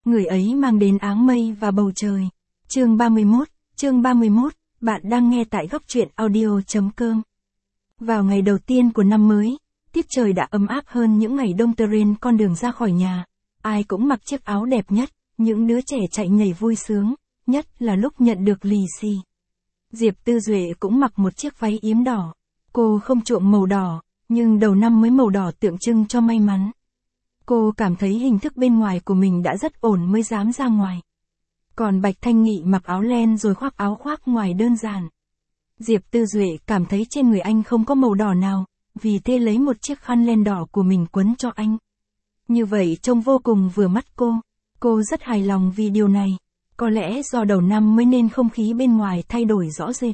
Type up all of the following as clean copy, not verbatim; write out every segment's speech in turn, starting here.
người ấy mang đến áng mây và bầu trời. Chương 31, bạn đang nghe tại góc truyện audio.com. Vào ngày đầu tiên của năm mới, tiết trời đã ấm áp hơn những ngày đông terrain con đường ra khỏi nhà. Ai cũng mặc chiếc áo đẹp nhất, những đứa trẻ chạy nhảy vui sướng, nhất là lúc nhận được lì xì. Diệp Tư Duệ cũng mặc một chiếc váy yếm đỏ. Cô không chuộng màu đỏ, nhưng đầu năm mới màu đỏ tượng trưng cho may mắn. Cô cảm thấy hình thức bên ngoài của mình đã rất ổn mới dám ra ngoài. Còn Bạch Thanh Nghị mặc áo len rồi khoác áo khoác ngoài đơn giản. Diệp Tư Duệ cảm thấy trên người anh không có màu đỏ nào, vì thế lấy một chiếc khăn len đỏ của mình quấn cho anh. Như vậy trông vô cùng vừa mắt cô. Cô rất hài lòng vì điều này. Có lẽ do đầu năm mới nên không khí bên ngoài thay đổi rõ rệt.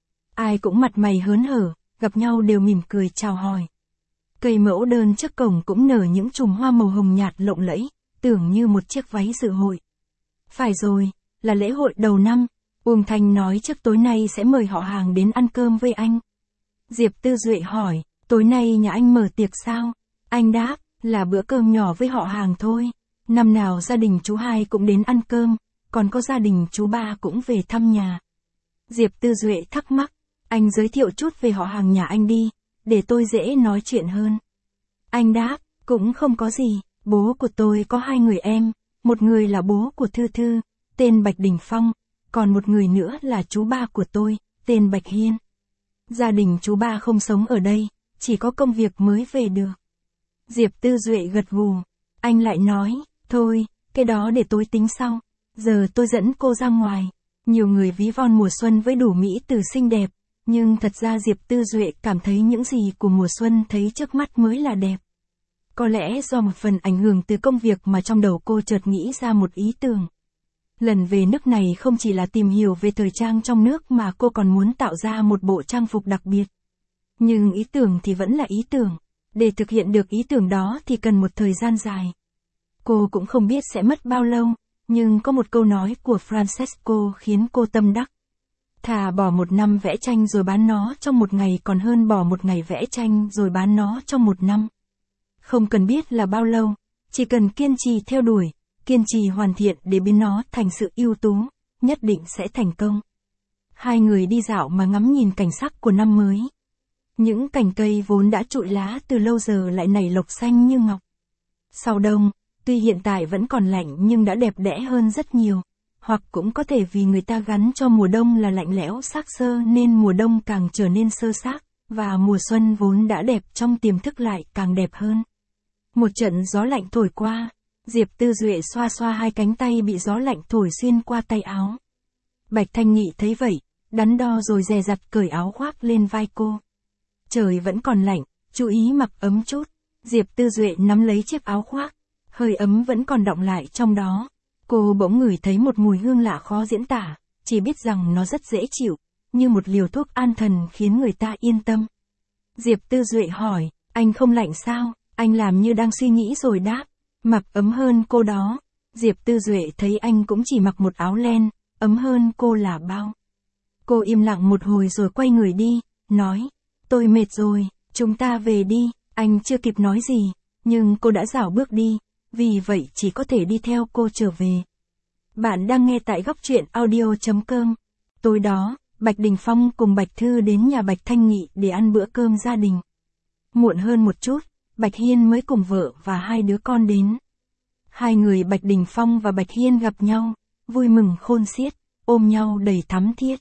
Ai cũng mặt mày hớn hở, gặp nhau đều mỉm cười chào hỏi. Cây mẫu đơn trước cổng cũng nở những chùm hoa màu hồng nhạt lộng lẫy, tưởng như một chiếc váy dự hội. Phải rồi, là lễ hội đầu năm. Uông Thanh nói trước tối nay sẽ mời họ hàng đến ăn cơm với anh. Diệp Tư Duệ hỏi, tối nay nhà anh mở tiệc sao? Anh đáp, là bữa cơm nhỏ với họ hàng thôi. Năm nào gia đình chú hai cũng đến ăn cơm, còn có gia đình chú ba cũng về thăm nhà. Diệp Tư Duệ thắc mắc, anh giới thiệu chút về họ hàng nhà anh đi, để tôi dễ nói chuyện hơn. Anh đáp, cũng không có gì, bố của tôi có 2 người em, một người là bố của Thư Thư, tên Bạch Đình Phong, còn một người nữa là chú ba của tôi, tên Bạch Hiên. Gia đình chú ba không sống ở đây, chỉ có công việc mới về được. Diệp Tư Duệ gật gù, anh lại nói, thôi, cái đó để tôi tính sau, giờ tôi dẫn cô ra ngoài. Nhiều người ví von mùa xuân với đủ mỹ từ xinh đẹp, nhưng thật ra Diệp Tư Duệ cảm thấy những gì của mùa xuân thấy trước mắt mới là đẹp. Có lẽ do một phần ảnh hưởng từ công việc mà trong đầu cô chợt nghĩ ra một ý tưởng. Lần về nước này không chỉ là tìm hiểu về thời trang trong nước mà cô còn muốn tạo ra một bộ trang phục đặc biệt. Nhưng ý tưởng thì vẫn là ý tưởng. Để thực hiện được ý tưởng đó thì cần một thời gian dài. Cô cũng không biết sẽ mất bao lâu, nhưng có một câu nói của Francesco khiến cô tâm đắc. Thà bỏ 1 năm vẽ tranh rồi bán nó trong 1 ngày còn hơn bỏ 1 ngày vẽ tranh rồi bán nó trong 1 năm. Không cần biết là bao lâu, chỉ cần kiên trì theo đuổi, kiên trì hoàn thiện để biến nó thành sự ưu tú, nhất định sẽ thành công. Hai người đi dạo mà ngắm nhìn cảnh sắc của năm mới. Những cành cây vốn đã trụi lá từ lâu giờ lại nảy lộc xanh như ngọc. Sau đông, tuy hiện tại vẫn còn lạnh nhưng đã đẹp đẽ hơn rất nhiều. Hoặc cũng có thể vì người ta gắn cho mùa đông là lạnh lẽo xác xơ nên mùa đông càng trở nên sơ xác, và mùa xuân vốn đã đẹp trong tiềm thức lại càng đẹp hơn. Một trận gió lạnh thổi qua, Diệp Tư Duệ xoa xoa 2 cánh tay bị gió lạnh thổi xuyên qua tay áo. Bạch Thanh Nghị thấy vậy, đắn đo rồi dè dặt cởi áo khoác lên vai cô. Trời vẫn còn lạnh, chú ý mặc ấm chút. Diệp Tư Duệ nắm lấy chiếc áo khoác, hơi ấm vẫn còn đọng lại trong đó. Cô bỗng ngửi thấy một mùi hương lạ khó diễn tả, chỉ biết rằng nó rất dễ chịu, như một liều thuốc an thần khiến người ta yên tâm. Diệp Tư Duệ hỏi, anh không lạnh sao? Anh làm như đang suy nghĩ rồi đáp, mặc ấm hơn cô đó. Diệp Tư Duệ thấy anh cũng chỉ mặc một áo len, ấm hơn cô là bao. Cô im lặng một hồi rồi quay người đi, nói, tôi mệt rồi, chúng ta về đi. Anh chưa kịp nói gì, nhưng cô đã rảo bước đi, vì vậy chỉ có thể đi theo cô trở về. Bạn đang nghe tại góc truyện audio.com. Tối đó, Bạch Đình Phong cùng Bạch Thư đến nhà Bạch Thanh Nghị để ăn bữa cơm gia đình. Muộn hơn một chút, Bạch Hiên mới cùng vợ và 2 đứa con đến. Hai người Bạch Đình Phong và Bạch Hiên gặp nhau, vui mừng khôn xiết, ôm nhau đầy thắm thiết.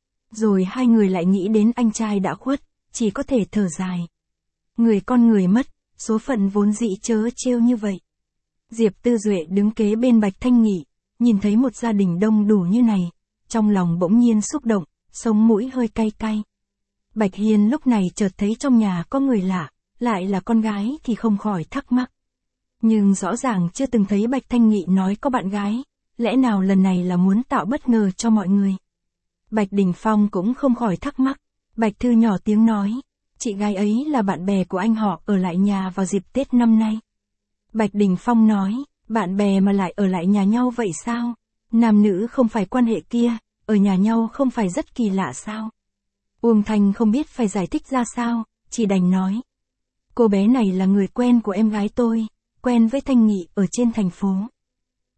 Rồi hai người lại nghĩ đến anh trai đã khuất, chỉ có thể thở dài. Người con người mất, số phận vốn dĩ trớ trêu như vậy. Diệp Tư Duệ đứng kế bên Bạch Thanh Nghị, nhìn thấy một gia đình đông đủ như này, trong lòng bỗng nhiên xúc động, sống mũi hơi cay cay. Bạch Hiên lúc này chợt thấy trong nhà có người lạ, lại là con gái thì không khỏi thắc mắc. Nhưng rõ ràng chưa từng thấy Bạch Thanh Nghị nói có bạn gái, lẽ nào lần này là muốn tạo bất ngờ cho mọi người. Bạch Đình Phong cũng không khỏi thắc mắc, Bạch Thư nhỏ tiếng nói, chị gái ấy là bạn bè của anh họ ở lại nhà vào dịp Tết năm nay. Bạch Đình Phong nói, bạn bè mà lại ở lại nhà nhau vậy sao? Nam nữ không phải quan hệ kia, ở nhà nhau không phải rất kỳ lạ sao? Uông Thanh không biết phải giải thích ra sao, chỉ đành nói. Cô bé này là người quen của em gái tôi, quen với Thanh Nghị ở trên thành phố.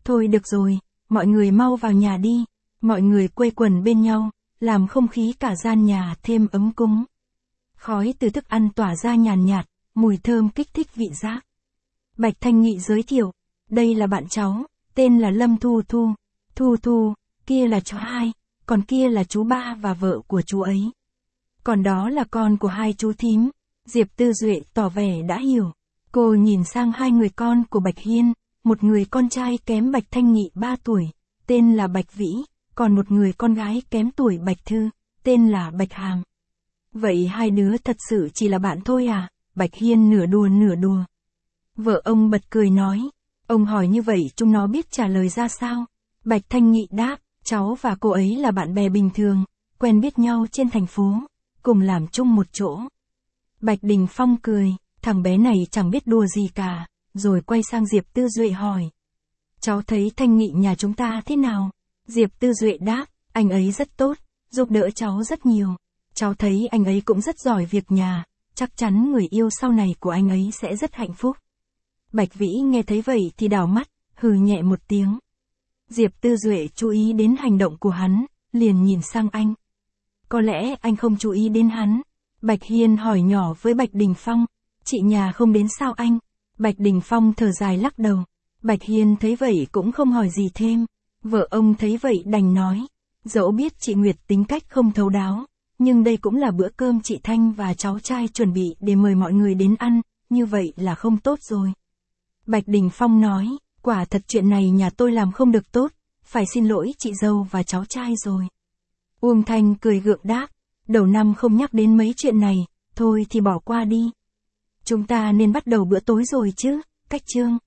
Thôi được rồi, mọi người mau vào nhà đi. Mọi người quây quần bên nhau, làm không khí cả gian nhà thêm ấm cúng. Khói từ thức ăn tỏa ra nhàn nhạt, mùi thơm kích thích vị giác. Bạch Thanh Nghị giới thiệu, đây là bạn cháu, tên là Lâm Thu Thu. Thu Thu, kia là cháu hai, còn kia là chú ba và vợ của chú ấy. Còn đó là con của hai chú thím. Diệp Tư Duệ tỏ vẻ đã hiểu. Cô nhìn sang hai người con của Bạch Hiên, một người con trai kém Bạch Thanh Nghị 3 tuổi, tên là Bạch Vĩ, còn một người con gái kém tuổi Bạch Thư, tên là Bạch Hàm. Vậy hai đứa thật sự chỉ là bạn thôi à? Bạch Hiên nửa đùa nửa đùa. Vợ ông bật cười nói, ông hỏi như vậy chúng nó biết trả lời ra sao? Bạch Thanh Nghị đáp, cháu và cô ấy là bạn bè bình thường, quen biết nhau trên thành phố, cùng làm chung một chỗ. Bạch Đình Phong cười, thằng bé này chẳng biết đùa gì cả, rồi quay sang Diệp Tư Duệ hỏi. Cháu thấy Thanh Nghị nhà chúng ta thế nào? Diệp Tư Duệ đáp, anh ấy rất tốt, giúp đỡ cháu rất nhiều. Cháu thấy anh ấy cũng rất giỏi việc nhà, chắc chắn người yêu sau này của anh ấy sẽ rất hạnh phúc. Bạch Vĩ nghe thấy vậy thì đảo mắt, hừ nhẹ một tiếng. Diệp Tư Duệ chú ý đến hành động của hắn, liền nhìn sang anh. Có lẽ anh không chú ý đến hắn. Bạch Hiên hỏi nhỏ với Bạch Đình Phong, chị nhà không đến sao anh? Bạch Đình Phong thở dài lắc đầu. Bạch Hiên thấy vậy cũng không hỏi gì thêm. Vợ ông thấy vậy đành nói, dẫu biết chị Nguyệt tính cách không thấu đáo, nhưng đây cũng là bữa cơm chị Thanh và cháu trai chuẩn bị để mời mọi người đến ăn, như vậy là không tốt rồi. Bạch Đình Phong nói, quả thật chuyện này nhà tôi làm không được tốt, phải xin lỗi chị dâu và cháu trai rồi. Uông Thanh cười gượng đáp, đầu năm không nhắc đến mấy chuyện này, thôi thì bỏ qua đi. Chúng ta nên bắt đầu bữa tối rồi chứ, Cách Chương.